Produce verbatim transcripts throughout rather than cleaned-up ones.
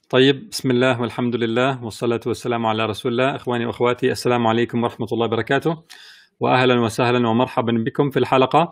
طيب، بسم الله والحمد لله والصلاة والسلام على رسول الله. إخواني وأخواتي، السلام عليكم ورحمة الله وبركاته، وأهلا وسهلا ومرحبا بكم في الحلقة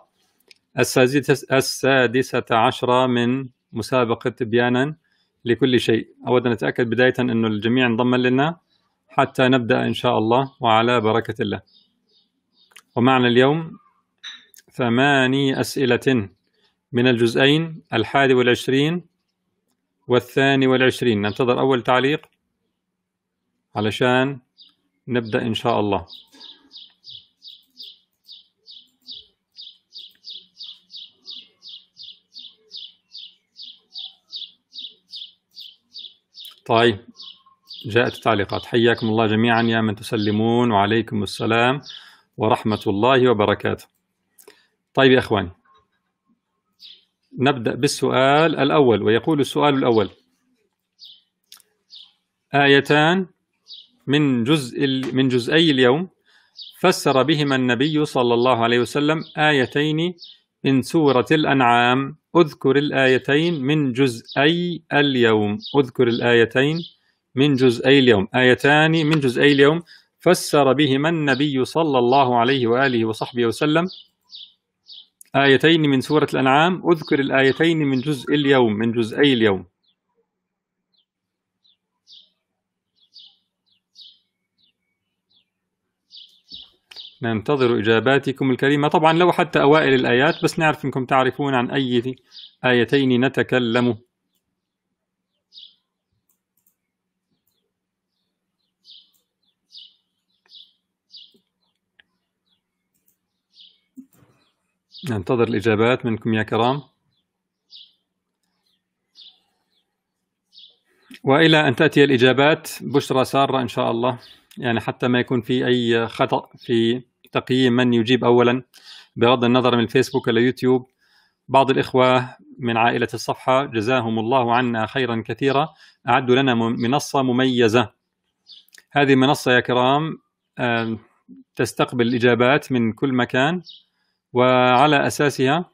السادسة عشرة من مسابقة تبيانا لكل شيء. أود أن أتأكد بداية أن الجميع انضم لنا حتى نبدأ إن شاء الله وعلى بركة الله. ومعنا اليوم ثماني أسئلة من الجزئين الحادي والعشرين والثاني والعشرين. ننتظر أول تعليق علشان نبدأ إن شاء الله. طيب، جاءت التعليقات. حياكم الله جميعا يا من تسلمون، وعليكم السلام ورحمة الله وبركاته. طيب يا إخواني، نبدأ بالسؤال الأول، ويقول السؤال الأول: آيتان من جزء من جزئي اليوم فسر بهما النبي صلى الله عليه وسلم آيتين من سورة الأنعام. اذكر الآيتين من جزئي اليوم. اذكر الآيتين من جزئي اليوم. آيتان من جزئي اليوم فسر بهما النبي صلى الله عليه وآله وصحبه وسلم آيتين من سورة الأنعام. اذكر الآيتين من جزء اليوم من جزئي اليوم. ننتظر إجاباتكم الكريمة. طبعا لو حتى أوائل الآيات، بس نعرف أنكم تعرفون عن أي آيتين نتكلم. ننتظر الإجابات منكم يا كرام، وإلى أن تأتي الإجابات بشرى سارة إن شاء الله، يعني حتى ما يكون في أي خطأ في تقييم من يجيب أولا، بغض النظر من الفيسبوك ولا يوتيوب. بعض الإخوة من عائلة الصفحة جزاهم الله عنا خيرا كثيرا أعدوا لنا منصة مميزة. هذه المنصة يا كرام تستقبل الإجابات من كل مكان، وعلى أساسها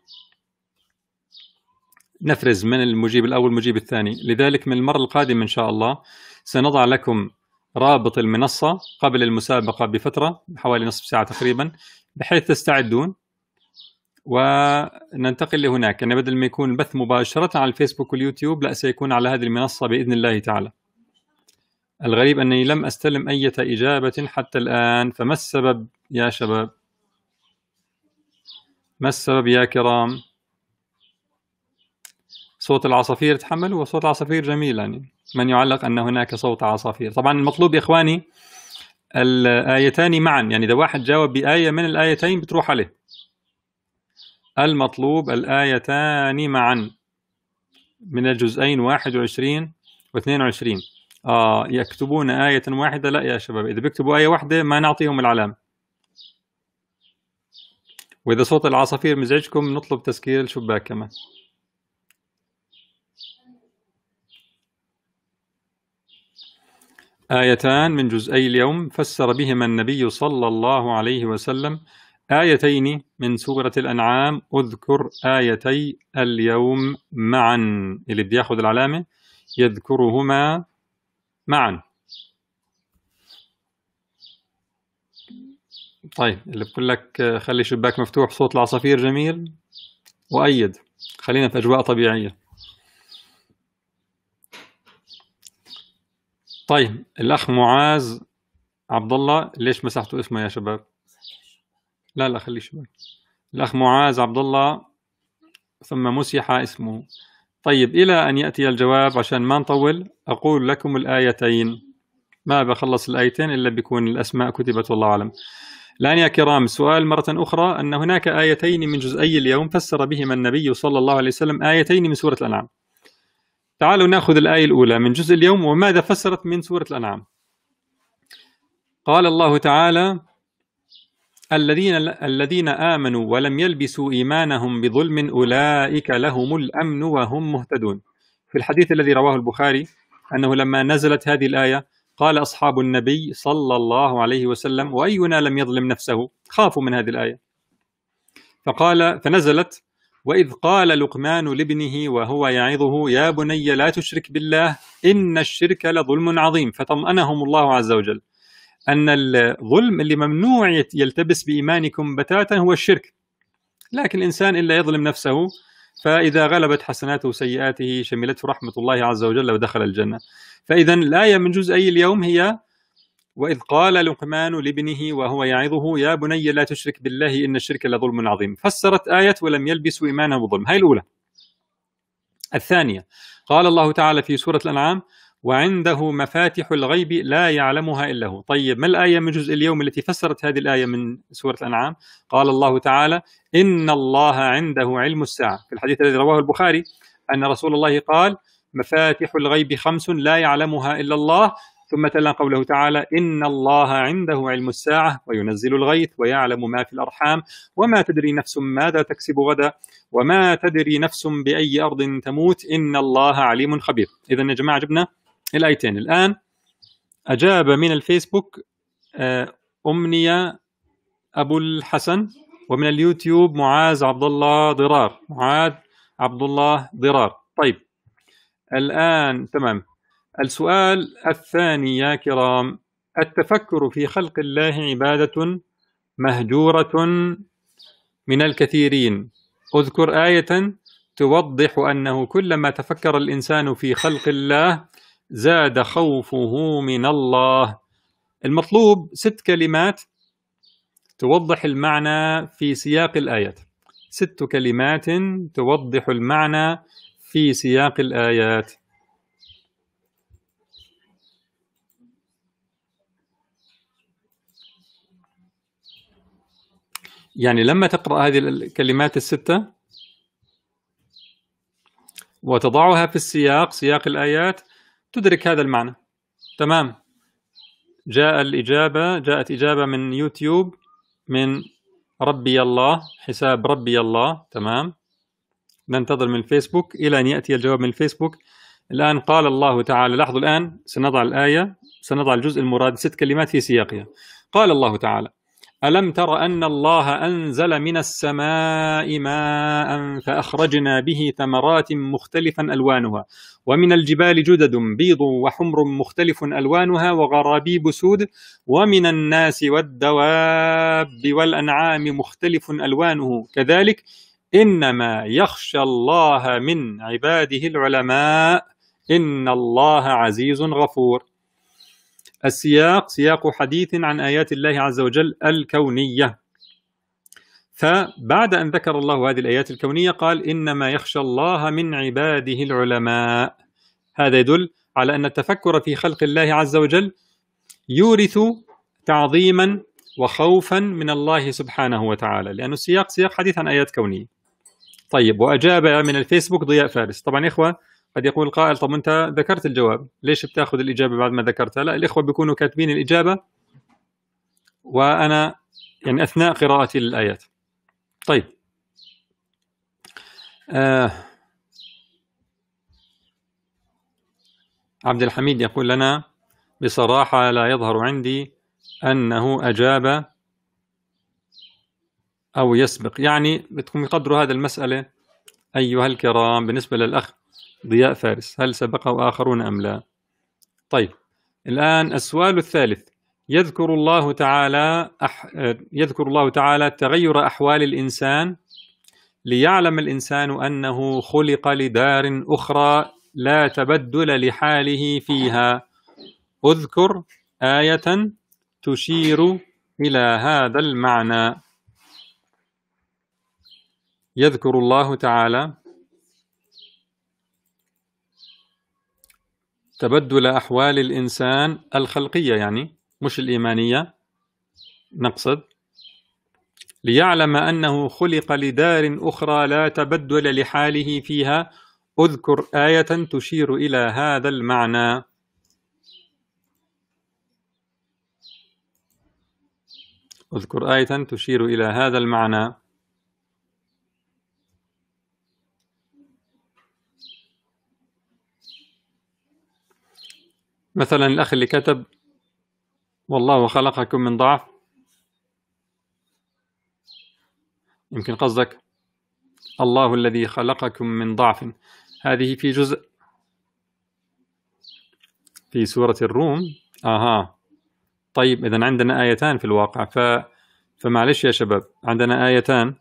نفرز من المجيب الأول المجيب الثاني. لذلك من المرة القادمة إن شاء الله سنضع لكم رابط المنصة قبل المسابقة بفترة، حوالي نصف ساعة تقريبا، بحيث تستعدون وننتقل لهناك. يعني بدل ما يكون البث مباشرة على الفيسبوك واليوتيوب، لا، سيكون على هذه المنصة بإذن الله تعالى. الغريب أنني لم أستلم أي إجابة حتى الآن، فما السبب يا شباب؟ ما السبب يا كرام؟ صوت العصافير تحمل، وصوت العصافير جميل، يعني من يعلق أن هناك صوت عصافير. طبعا المطلوب يا إخواني الآيتان معا، يعني إذا واحد جاوب بآية من الآيتين بتروح عليه. المطلوب الآيتان معا من الجزئين واحد وعشرين واثنين وعشرين. آه يكتبون آية واحدة؟ لا يا شباب، إذا بيكتبوا آية واحدة ما نعطيهم العلامة. وإذا صوت العصافير مزعجكم نطلب تسكير الشباك كمان. آيتان من جزئي اليوم فسر بهما النبي صلى الله عليه وسلم آيتين من سورة الأنعام. اذكر آيتي اليوم معا. اللي بده ياخذ العلامة يذكرهما معا. طيب، اللي بقول لك خلي الشباك مفتوح، صوت العصافير جميل، وأيد خلينا في أجواء طبيعية. طيب، الأخ معاذ عبد الله، ليش مسحتوا اسمه يا شباب؟ لا لا خليه شباب. الأخ معاذ عبد الله ثم مسح اسمه. طيب، إلى أن يأتي الجواب عشان ما نطول أقول لكم الآيتين. ما بخلص الآيتين إلا بيكون الأسماء كتبت والله أعلم. الآن يا كرام، سؤال مرة أخرى: أن هناك آيتين من جزئي اليوم فسر بهما النبي صلى الله عليه وسلم آيتين من سورة الأنعام. تعالوا نأخذ الآية الأولى من جزء اليوم وماذا فسرت من سورة الأنعام. قال الله تعالى: الذين الذين آمنوا ولم يلبسوا إيمانهم بظلم أولئك لهم الأمن وهم مهتدون. في الحديث الذي رواه البخاري أنه لما نزلت هذه الآية قال أصحاب النبي صلى الله عليه وسلم: وأينا لم يظلم نفسه؟ خافوا من هذه الآية، فقال فنزلت: وإذ قال لقمان لابنه وهو يعظه يا بني لا تشرك بالله إن الشرك لظلم عظيم. فطمأنهم الله عز وجل أن الظلم اللي ممنوع يلتبس بإيمانكم بتاتا هو الشرك، لكن الإنسان إلا يظلم نفسه، فإذا غلبت حسناته سيئاته شملته رحمة الله عز وجل ودخل الجنة. فإذا الآية من جزئي اليوم هي وإذ قال لقمان لابنه وهو يعظه يا بني لا تشرك بالله إن الشرك لظلم عظيم. فسرت آية ولم يلبسوا إيمانه بظلم، هاي الأولى. الثانية قال الله تعالى في سورة الأنعام وعنده مفاتح الغيب لا يعلمها إلا هو. طيب ما الآية من جزء اليوم التي فسرت هذه الآية من سورة الأنعام؟ قال الله تعالى إن الله عنده علم الساعة، في الحديث الذي رواه البخاري أن رسول الله قال مفاتح الغيب خمس لا يعلمها إلا الله، ثم تلا قوله تعالى إن الله عنده علم الساعة وينزل الغيث ويعلم ما في الأرحام وما تدري نفس ماذا تكسب غدا وما تدري نفس بأي أرض تموت إن الله عليم خبير. إذن يا جماعة جبنا الآيتين. الآن أجاب من الفيسبوك أمنية أبو الحسن، ومن اليوتيوب معاذ عبد الله ضرار معاذ عبد الله ضرار. طيب الآن تمام. السؤال الثاني يا كرام، التفكر في خلق الله عبادة مهجورة من الكثيرين، اذكر آية توضح أنه كلما تفكر الإنسان في خلق الله زاد خوفه من الله. المطلوب ست كلمات توضح المعنى في سياق الآيات، ست كلمات توضح المعنى في سياق الآيات. يعني لما تقرأ هذه الكلمات الستة وتضعها في السياق سياق الآيات تدرك هذا المعنى. تمام. جاء الإجابة جاءت إجابة من يوتيوب من ربي الله، حساب ربي الله. تمام. ننتظر من الفيسبوك إلى أن يأتي الجواب من الفيسبوك. الآن قال الله تعالى، لاحظوا الآن سنضع الآية، سنضع الجزء المراد ست كلمات في سياقها. قال الله تعالى ألم تر أن الله أنزل من السماء ماء فأخرجنا به ثمرات مختلفا ألوانها ومن الجبال جدد بيض وحمر مختلف ألوانها وغرابيب سود ومن الناس والدواب والأنعام مختلف ألوانه كذلك إنما يخشى الله من عباده العلماء إن الله عزيز غفور. السياق سياق حديث عن آيات الله عز وجل الكونية. فبعد أن ذكر الله هذه الآيات الكونية قال إنما يخشى الله من عباده العلماء. هذا يدل على أن التفكر في خلق الله عز وجل يورث تعظيما وخوفا من الله سبحانه وتعالى، لأن السياق سياق حديث عن آيات كونية. طيب وأجاب من الفيسبوك ضياء فارس. طبعا إخوة قد يقول قائل طب أنت ذكرت الجواب ليش بتاخذ الإجابة بعد ما ذكرتها؟ لا، الإخوة بيكونوا كاتبين الإجابة وأنا يعني أثناء قراءتي للآيات. طيب آه عبد الحميد يقول لنا بصراحة لا يظهر عندي أنه أجاب أو يسبق، يعني بدكم يقدروا هذه المسألة أيها الكرام. بالنسبة للأخ ضياء فارس هل سبقه آخرون أم لا؟ طيب الآن السؤال الثالث، يذكر الله تعالى أح... يذكر الله تعالى تغير أحوال الإنسان ليعلم الإنسان أنه خلق لدار أخرى لا تبدل لحاله فيها. اذكر آية تشير إلى هذا المعنى. يذكر الله تعالى تبدل أحوال الإنسان الخلقية، يعني مش الإيمانية نقصد، ليعلم أنه خلق لدار أخرى لا تبدل لحاله فيها. اذكر آية تشير إلى هذا المعنى. اذكر آية تشير إلى هذا المعنى. مثلا الأخ اللي كتب والله خلقكم من ضعف، يمكن قصدك الله الذي خلقكم من ضعف، هذه في جزء في سورة الروم. آها طيب إذن عندنا آيتان في الواقع، ف... فمعلش يا شباب، عندنا آيتان.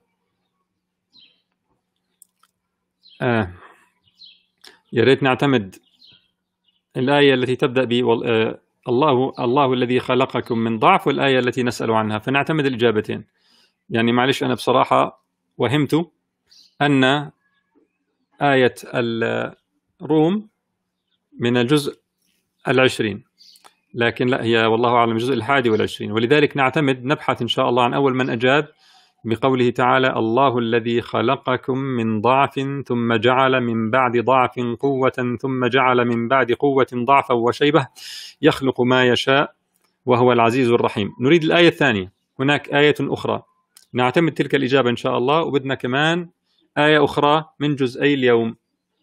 آه. يا ريت نعتمد الآية التي تبدأ ب آه الله الله الذي خلقكم من ضعف، والآية التي نسأل عنها، فنعتمد الإجابتين. يعني معلش أنا بصراحة وهمت أن آية الروم من الجزء العشرين، لكن لا، هي والله أعلم الجزء الحادي والعشرين، ولذلك نعتمد نبحث إن شاء الله عن أول من أجاب بقوله تعالى الله الذي خلقكم من ضعف ثم جعل من بعد ضعف قوة ثم جعل من بعد قوة ضعفا وشيبة يخلق ما يشاء وهو العزيز الرحيم. نريد الآية الثانية، هناك آية أخرى نعتمد تلك الإجابة إن شاء الله، وبدنا كمان آية أخرى من جزئي اليوم.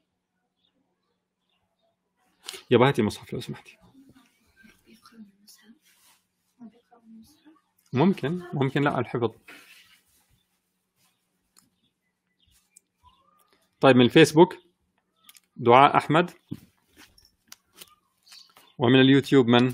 يا بهاتي المصحف لو سمحتي. ممكن ممكن لا الحفظ. طيب من الفيسبوك دعاء أحمد، ومن اليوتيوب من؟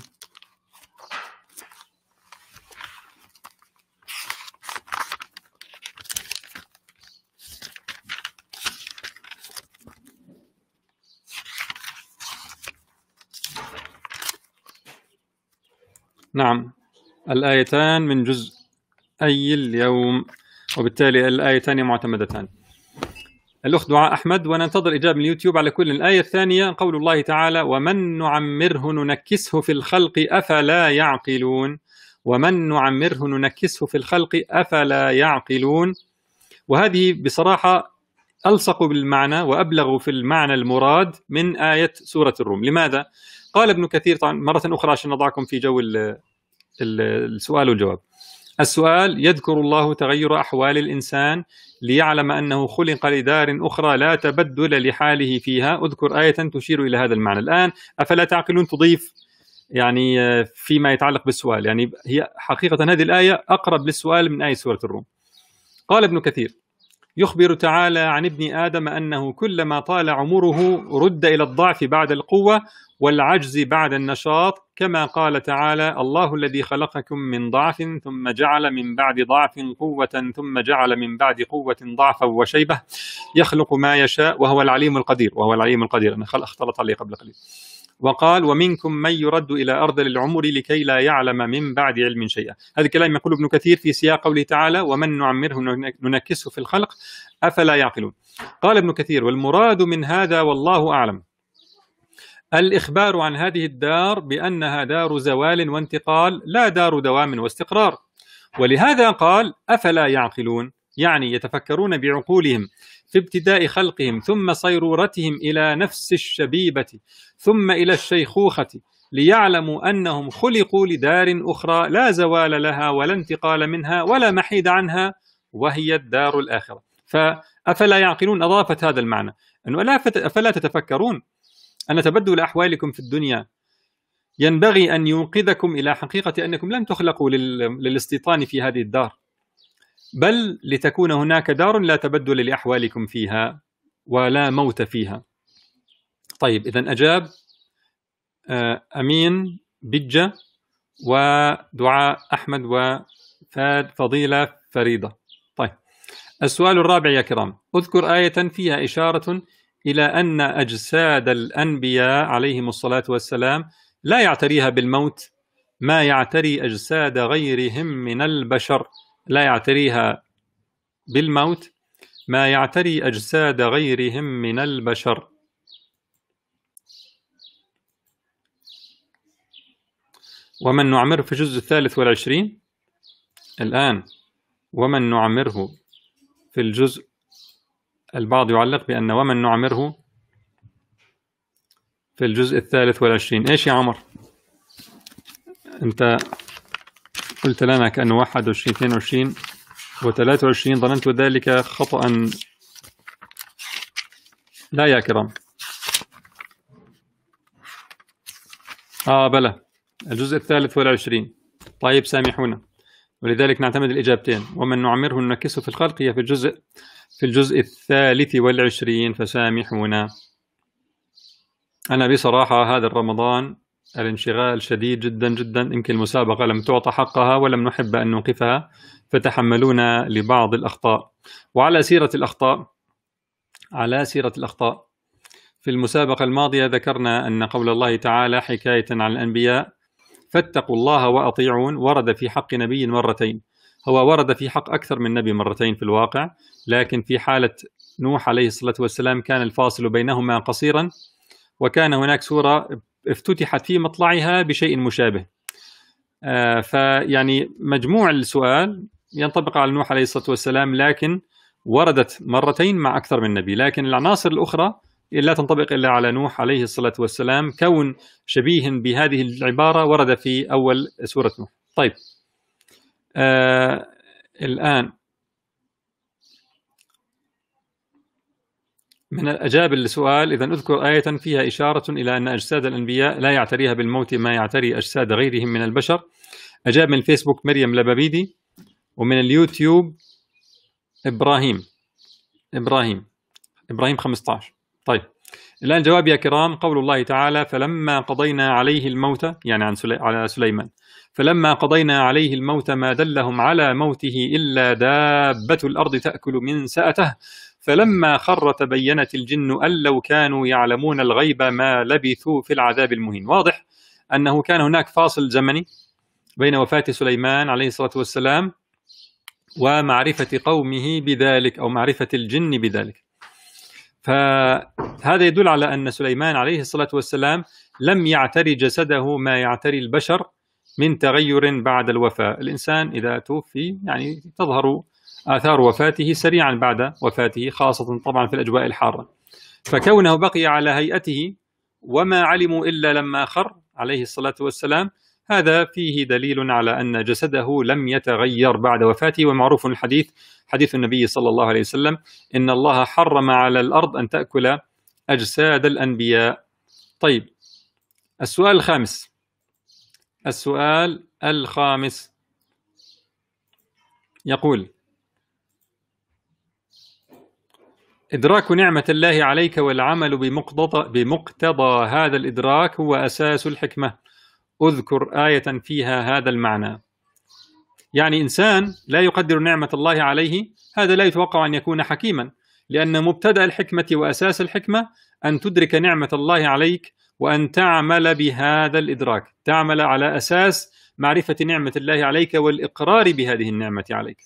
نعم الآيتان من جزء أي اليوم، وبالتالي الآيتان معتمدتان. الأخت دعاء أحمد، وننتظر إجابة من اليوتيوب على كل. الآية الثانية قول الله تعالى ومن نعمره ننكسه في الخلق أفلا يعقلون، ومن نعمره ننكسه في الخلق أفلا يعقلون. وهذه بصراحة ألصق بالمعنى وأبلغ في المعنى المراد من آية سورة الروم. لماذا؟ قال ابن كثير، طبعا مرة أخرى عشان نضعكم في جو السؤال والجواب. السؤال يذكر الله تغير أحوال الإنسان ليعلم أنه خلق لدار أخرى لا تبدل لحاله فيها. أذكر آية تشير إلى هذا المعنى. الآن أفلا تعقلون تضيف يعني فيما يتعلق بالسؤال، يعني هي حقيقة هذه الآية أقرب للسؤال من آية سورة الروم. قال ابن كثير يخبر تعالى عن ابن آدم أنه كلما طال عمره رد إلى الضعف بعد القوة والعجز بعد النشاط، كما قال تعالى الله الذي خلقكم من ضعف ثم جعل من بعد ضعف قوة ثم جعل من بعد قوة ضعفا وشيبة يخلق ما يشاء وهو العليم القدير. وهو العليم القدير، أنا اختلط عليه قبل قليل. وقال ومنكم من يرد إلى أرذل العمر لكي لا يعلم من بعد علم شيئا. هذا الكلام يقول ابن كثير في سياق قوله تعالى ومن نعمره ننكسه في الخلق أفلا يعقلون. قال ابن كثير والمراد من هذا والله أعلم الإخبار عن هذه الدار بأنها دار زوال وانتقال لا دار دوام واستقرار، ولهذا قال أفلا يعقلون، يعني يتفكرون بعقولهم في ابتداء خلقهم ثم صيرورتهم إلى نفس الشبيبة ثم إلى الشيخوخة ليعلموا أنهم خلقوا لدار أخرى لا زوال لها ولا انتقال منها ولا محيد عنها وهي الدار الآخرة. فأفلا يعقلون أضافت هذا المعنى، أنه أفلا تتفكرون أن تبدل أحوالكم في الدنيا ينبغي أن يوقظكم إلى حقيقة أنكم لم تخلقوا للاستيطان في هذه الدار، بل لتكون هناك دار لا تبدل لأحوالكم فيها ولا موت فيها. طيب إذن أجاب أمين بجة ودعاء أحمد وفاد فضيلة فريدة. طيب السؤال الرابع يا كرام، أذكر آية فيها إشارة إلى أن أجساد الأنبياء عليهم الصلاة والسلام لا يعتريها بالموت ما يعتري أجساد غيرهم من البشر. لا يعتريها بالموت ما يعتري أجساد غيرهم من البشر. ومن نعمره في الجزء الثالث والعشرين الآن، ومن نعمره في الجزء، البعض يعلق بأن ومن نعمره في الجزء الثالث والعشرين. إيش يا عمر؟ أنت قلت لنا كأنه واحد وعشرين اثنين وعشرين وثلاثة وعشرين، ظننت ذلك خطأ. لا يا كرام، آه بلى الجزء الثالث والعشرين. طيب سامحونا، ولذلك نعتمد الإجابتين. ومن نعمره ننكسه في الخلق هي في الجزء في الجزء الثالث والعشرين، فسامحونا. أنا بصراحة هذا الرمضان الانشغال شديد جدا جدا، يمكن المسابقة لم تعطى حقها ولم نحب أن نوقفها، فتحملونا لبعض الأخطاء. وعلى سيرة الأخطاء على سيرة الأخطاء في المسابقة الماضية ذكرنا أن قول الله تعالى حكاية عن الأنبياء فاتقوا الله وأطيعون ورد في حق نبي مرتين. هو ورد في حق أكثر من نبي مرتين في الواقع، لكن في حالة نوح عليه الصلاة والسلام كان الفاصل بينهما قصيرا، وكان هناك سورة افتتحت في مطلعها بشيء مشابه. آه فيعني مجموع السؤال ينطبق على نوح عليه الصلاة والسلام، لكن وردت مرتين مع أكثر من نبي، لكن العناصر الأخرى لا تنطبق إلا على نوح عليه الصلاة والسلام، كون شبيه بهذه العبارة ورد في أول سورة نوح. طيب آه الآن من الأجاب السؤال، إذا أذكر آية فيها إشارة إلى أن أجساد الأنبياء لا يعتريها بالموت ما يعتري أجساد غيرهم من البشر. أجاب من الفيسبوك مريم لبابيدي، ومن اليوتيوب إبراهيم إبراهيم إبراهيم خمسة عشر. طيب الآن جواب يا كرام، قول الله تعالى فلما قضينا عليه الموت، يعني عن سلي... على سليمان، فلما قضينا عليه الموت ما دلهم على موته إلا دابة الأرض تأكل من سأته فلما خر تبينت الجن أن لو كانوا يعلمون الغيب ما لبثوا في العذاب المهين. واضح أنه كان هناك فاصل زمني بين وفاة سليمان عليه الصلاة والسلام ومعرفة قومه بذلك، أو معرفة الجن بذلك. فهذا يدل على أن سليمان عليه الصلاة والسلام لم يعتري جسده ما يعتري البشر من تغير بعد الوفاة. الإنسان إذا توفي يعني تظهر آثار وفاته سريعا بعد وفاته، خاصة طبعا في الأجواء الحارة. فكونه بقي على هيئته وما علموا إلا لما خر عليه الصلاة والسلام، هذا فيه دليل على أن جسده لم يتغير بعد وفاته. ومعروف الحديث، حديث النبي صلى الله عليه وسلم، إن الله حرم على الأرض أن تأكل أجساد الأنبياء. طيب السؤال الخامس السؤال الخامس يقول: إدراك نعمة الله عليك والعمل بمقتضى, بمقتضى هذا الإدراك هو أساس الحكمة. أذكر آية فيها هذا المعنى. يعني إنسان لا يقدر نعمة الله عليه، هذا لا يتوقع أن يكون حكيما، لأن مبتدأ الحكمة وأساس الحكمة أن تدرك نعمة الله عليك وأن تعمل بهذا الإدراك، تعمل على أساس معرفة نعمة الله عليك والإقرار بهذه النعمة عليك.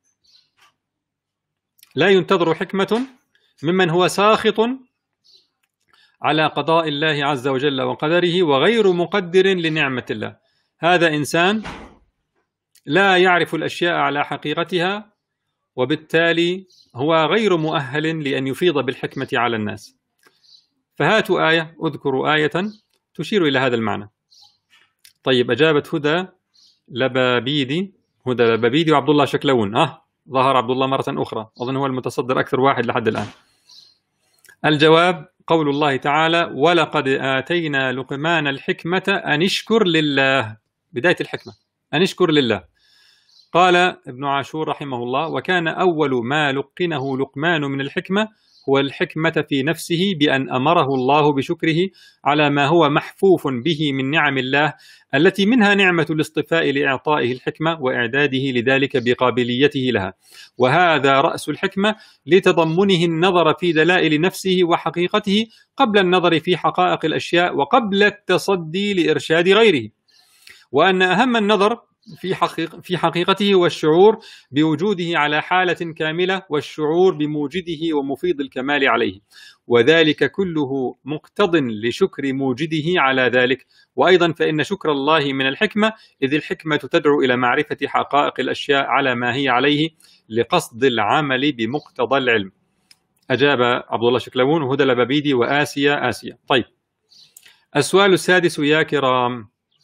لا ينتظر حكمة ممن هو ساخط على قضاء الله عز وجل وقدره وغير مقدر لنعمة الله. هذا إنسان لا يعرف الأشياء على حقيقتها، وبالتالي هو غير مؤهل لأن يفيض بالحكمة على الناس. فهاتوا آية، أذكروا آية تشير إلى هذا المعنى. طيب أجابت هدى لبابيدي هدى لبابيدي وعبد الله شكلون. أه ظهر عبد الله مرة أخرى، أظن هو المتصدر أكثر واحد لحد الآن. الجواب قول الله تعالى: ولقد آتينا لقمان الحكمة أن اشكر لله. بداية الحكمة أن اشكر لله. قال ابن عاشور رحمه الله: وكان أول ما لقنه لقمان من الحكمة هو الحكمة في نفسه، بأن أمره الله بشكره على ما هو محفوف به من نعم الله، التي منها نعمة الاصطفاء لإعطائه الحكمة وإعداده لذلك بقابليته لها. وهذا رأس الحكمة، لتضمنه النظر في دلائل نفسه وحقيقته قبل النظر في حقائق الأشياء وقبل التصدي لإرشاد غيره. وأن أهم النظر في حقيقة في حقيقته هو الشعور بوجوده على حالة كاملة، والشعور بموجده ومفيض الكمال عليه، وذلك كله مقتض لشكر موجده على ذلك. وأيضا فإن شكر الله من الحكمة، إذ الحكمة تدعو إلى معرفة حقائق الأشياء على ما هي عليه لقصد العمل بمقتضى العلم. أجاب عبد الله شكلون وهدى لبابيدي وآسيا آسيا. طيب السؤال السادس يا كرام: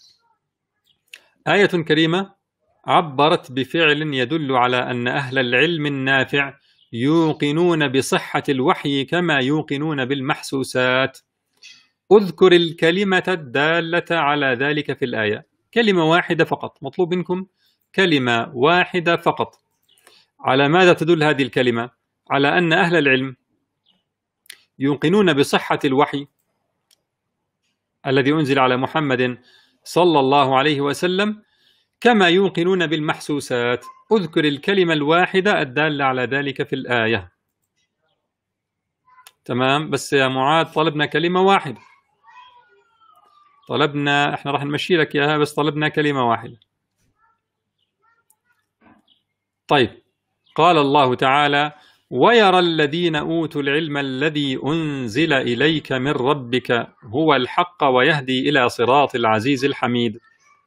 آية كريمة عبرت بفعل يدل على أن أهل العلم النافع يوقنون بصحة الوحي كما يوقنون بالمحسوسات. أذكر الكلمة الدالة على ذلك في الآية. كلمة واحدة فقط، مطلوب منكم كلمة واحدة فقط. على ماذا تدل هذه الكلمة؟ على أن أهل العلم يوقنون بصحة الوحي الذي أنزل على محمد صلى الله عليه وسلم كما يوقنون بالمحسوسات. أذكر الكلمة الواحدة الدالة على ذلك في الآية. تمام، بس يا معاذ طلبنا كلمة واحدة، طلبنا، احنا راح نمشي لك اياها، بس طلبنا كلمة واحدة. طيب، قال الله تعالى: ويرى الذين أوتوا العلم الذي أنزل إليك من ربك هو الحق ويهدي إلى صراط العزيز الحميد.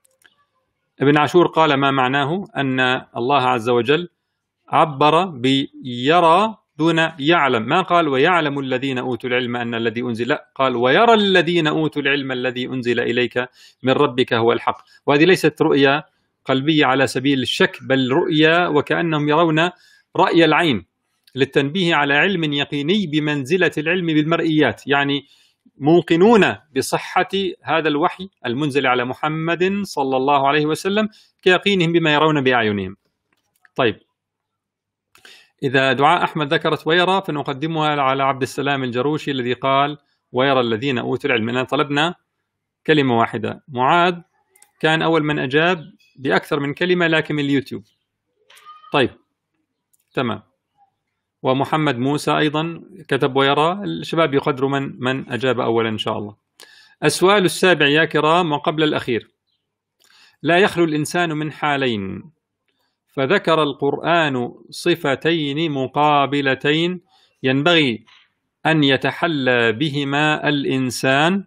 ابن عاشور قال ما معناه أن الله عز وجل عبر بيرى دون يعلم، ما قال ويعلم الذين أوتوا العلم أن الذي أنزل، لا، قال ويرى الذين أوتوا العلم الذي أنزل إليك من ربك هو الحق. وهذه ليست رؤية قلبية على سبيل الشك، بل رؤية وكأنهم يرون رأي العين للتنبيه على علم يقيني بمنزلة العلم بالمرئيات، يعني موقنون بصحة هذا الوحي المنزل على محمد صلى الله عليه وسلم كيقينهم بما يرون بأعينهم. طيب، إذا دعاء أحمد ذكرت ويرى فنقدمها على عبد السلام الجروشي الذي قال ويرى الذين أوتوا العلم. لأننا طلبنا كلمة واحدة. معاذ كان أول من أجاب بأكثر من كلمة لكن من اليوتيوب. طيب، تمام. ومحمد موسى أيضا كتب ويرى. الشباب يقدروا من من أجاب أولا إن شاء الله. السؤال السابع يا كرام وقبل الأخير: لا يخلو الإنسان من حالين، فذكر القرآن صفتين مقابلتين ينبغي أن يتحلى بهما الإنسان،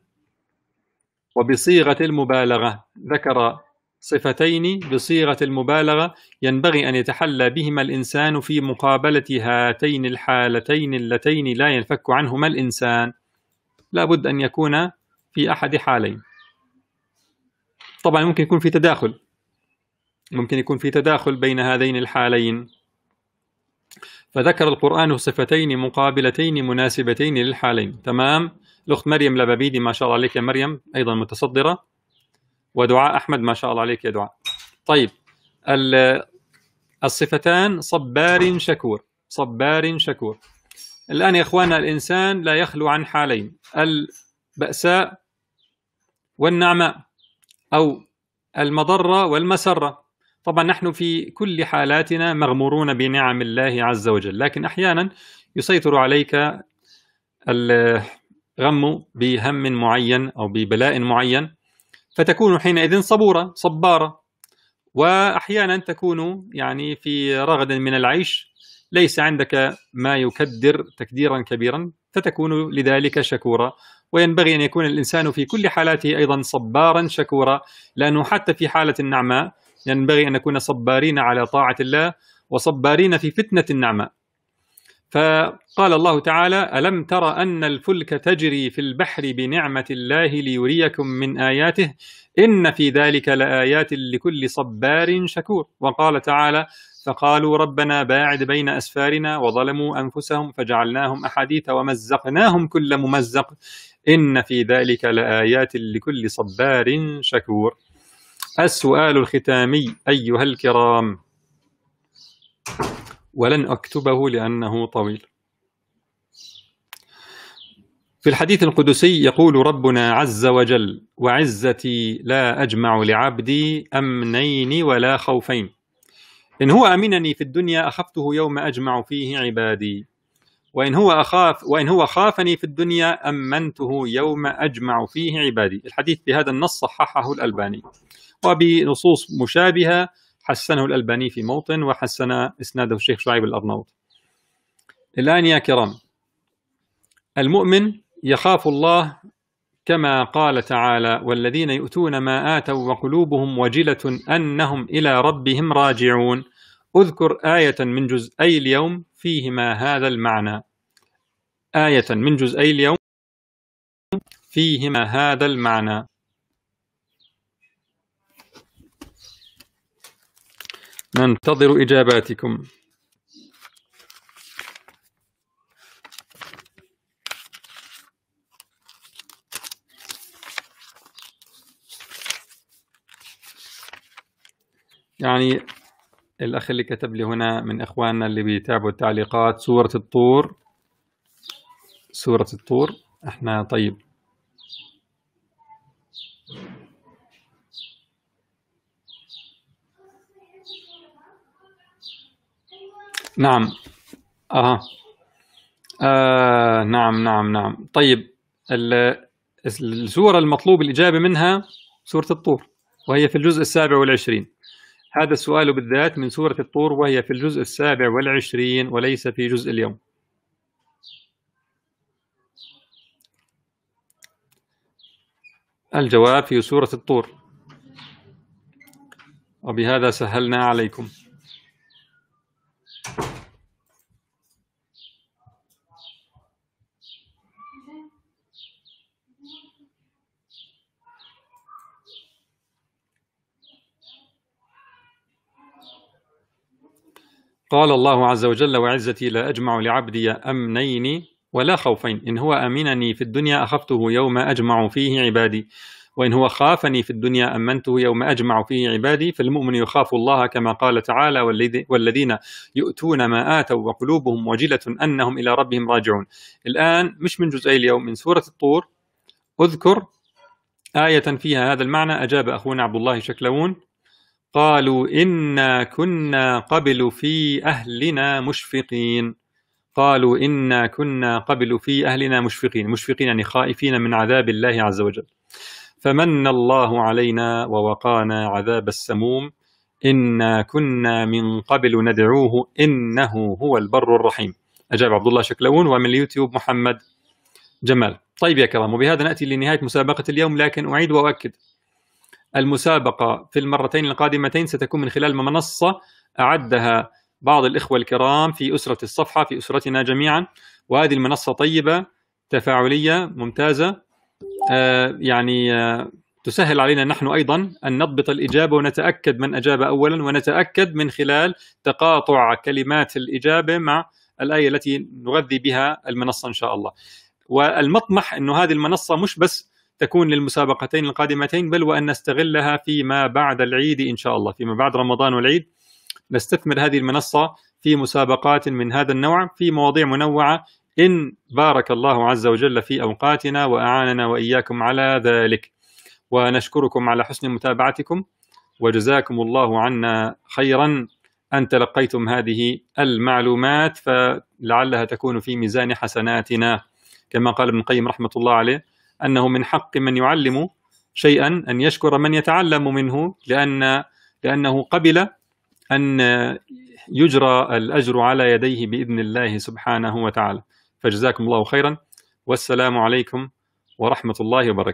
وبصيغة المبالغة ذكر صفتين بصيغة المبالغة ينبغي أن يتحلى بهما الإنسان في مقابلة هاتين الحالتين اللتين لا ينفك عنهما الإنسان. لا بد أن يكون في أحد حالين. طبعا ممكن يكون في تداخل، ممكن يكون في تداخل بين هذين الحالين. فذكر القرآن صفتين مقابلتين مناسبتين للحالين. تمام. الأخت مريم لبابيدي ما شاء الله عليك يا مريم أيضا متصدرة، ودعاء أحمد ما شاء الله عليك يا دعاء. طيب، الصفتان صبار شكور، صبار شكور. الآن يا إخوانا الإنسان لا يخلو عن حالين: البأساء والنعماء، أو المضرة والمسرة. طبعا نحن في كل حالاتنا مغمورون بنعم الله عز وجل، لكن أحيانا يسيطر عليك الغم بهم معين أو ببلاء معين، فتكون حينئذ صبورة صبارة. وأحيانا تكون يعني في رغد من العيش، ليس عندك ما يكدر تكديرا كبيرا، فتكون لذلك شكورا. وينبغي أن يكون الإنسان في كل حالاته أيضا صبارا شكورا، لأنه حتى في حالة النعماء ينبغي أن نكون صبارين على طاعة الله وصبارين في فتنة النعماء. فقال الله تعالى: ألم تر أن الفلك تجري في البحر بنعمة الله ليريكم من آياته إن في ذلك لآيات لكل صبار شكور. وقال تعالى: فقالوا ربنا باعد بين أسفارنا وظلموا أنفسهم فجعلناهم أحاديث ومزقناهم كل ممزق إن في ذلك لآيات لكل صبار شكور. السؤال الختامي أيها الكرام، ولن أكتبه لأنه طويل. في الحديث القدسي يقول ربنا عز وجل: وعزتي لا أجمع لعبدي أمنين ولا خوفين، إن هو أمنني في الدنيا أخفته يوم أجمع فيه عبادي، وإن هو أخاف وإن هو خافني في الدنيا أمنته يوم أجمع فيه عبادي. الحديث بهذا النص صححه الألباني، وبنصوص مشابهة حسنه الألباني في موطن وحسن إسناده الشيخ شعيب الأرناؤوط. الآن يا كرام، المؤمن يخاف الله كما قال تعالى: والذين يؤتون ما آتوا وقلوبهم وجلة أنهم إلى ربهم راجعون. أذكر آية من جزئي اليوم فيهما هذا المعنى، آية من جزئي اليوم فيهما هذا المعنى. ننتظر إجاباتكم. يعني الأخ اللي كتب لي هنا من إخواننا اللي بيتابعوا التعليقات سورة الطور، سورة الطور احنا طيب نعم آه. آه نعم نعم نعم طيب السورة المطلوب الإجابة منها سورة الطور، وهي في الجزء السابع والعشرين. هذا السؤال بالذات من سورة الطور، وهي في الجزء السابع والعشرين وليس في جزء اليوم. الجواب في سورة الطور، وبهذا سهلنا عليكم. قال الله عز وجل: وعزتي لا أجمع لعبدي أمنين ولا خوفين، إن هو أمنني في الدنيا أخفته يوم أجمع فيه عبادي، وإن هو خافني في الدنيا أمنته يوم أجمع فيه عبادي. فالمؤمن يخاف الله كما قال تعالى: والذين يؤتون ما آتوا وقلوبهم وجلة أنهم إلى ربهم راجعون. الآن مش من جزئي اليوم، من سورة الطور أذكر آية فيها هذا المعنى. أجاب أخونا عبد الله شكلون: قالوا إنا كنا قبل في أهلنا مشفقين. قالوا إنا كنا قبل في أهلنا مشفقين، مشفقين يعني خائفين من عذاب الله عز وجل. فمن الله علينا ووقانا عذاب السموم، إنا كنا من قبل ندعوه إنه هو البر الرحيم. أجاب عبد الله شكلون، ومن اليوتيوب محمد جمال. طيب يا كرام، وبهذا نأتي لنهاية مسابقة اليوم، لكن أعيد وأؤكد: المسابقة في المرتين القادمتين ستكون من خلال منصة أعدها بعض الإخوة الكرام في أسرة الصفحة، في أسرتنا جميعا، وهذه المنصة طيبة تفاعلية ممتازة، آه يعني آه تسهل علينا نحن أيضا أن نضبط الإجابة ونتأكد من أجاب أولا، ونتأكد من خلال تقاطع كلمات الإجابة مع الآية التي نغذي بها المنصة إن شاء الله. والمطمح أنه هذه المنصة مش بس تكون للمسابقتين القادمتين، بل وأن نستغلها فيما بعد العيد إن شاء الله، فيما بعد رمضان والعيد نستثمر هذه المنصة في مسابقات من هذا النوع في مواضيع منوعة، إن بارك الله عز وجل في أوقاتنا وأعاننا وإياكم على ذلك. ونشكركم على حسن متابعتكم، وجزاكم الله عنا خيرا أن تلقيتم هذه المعلومات، فلعلها تكون في ميزان حسناتنا، كما قال ابن القيم رحمة الله عليه: أنه من حق من يعلم شيئا أن يشكر من يتعلم منه، لأن لأنه قبل أن يجرى الأجر على يديه بإذن الله سبحانه وتعالى. فجزاكم الله خيرا، والسلام عليكم ورحمة الله وبركاته.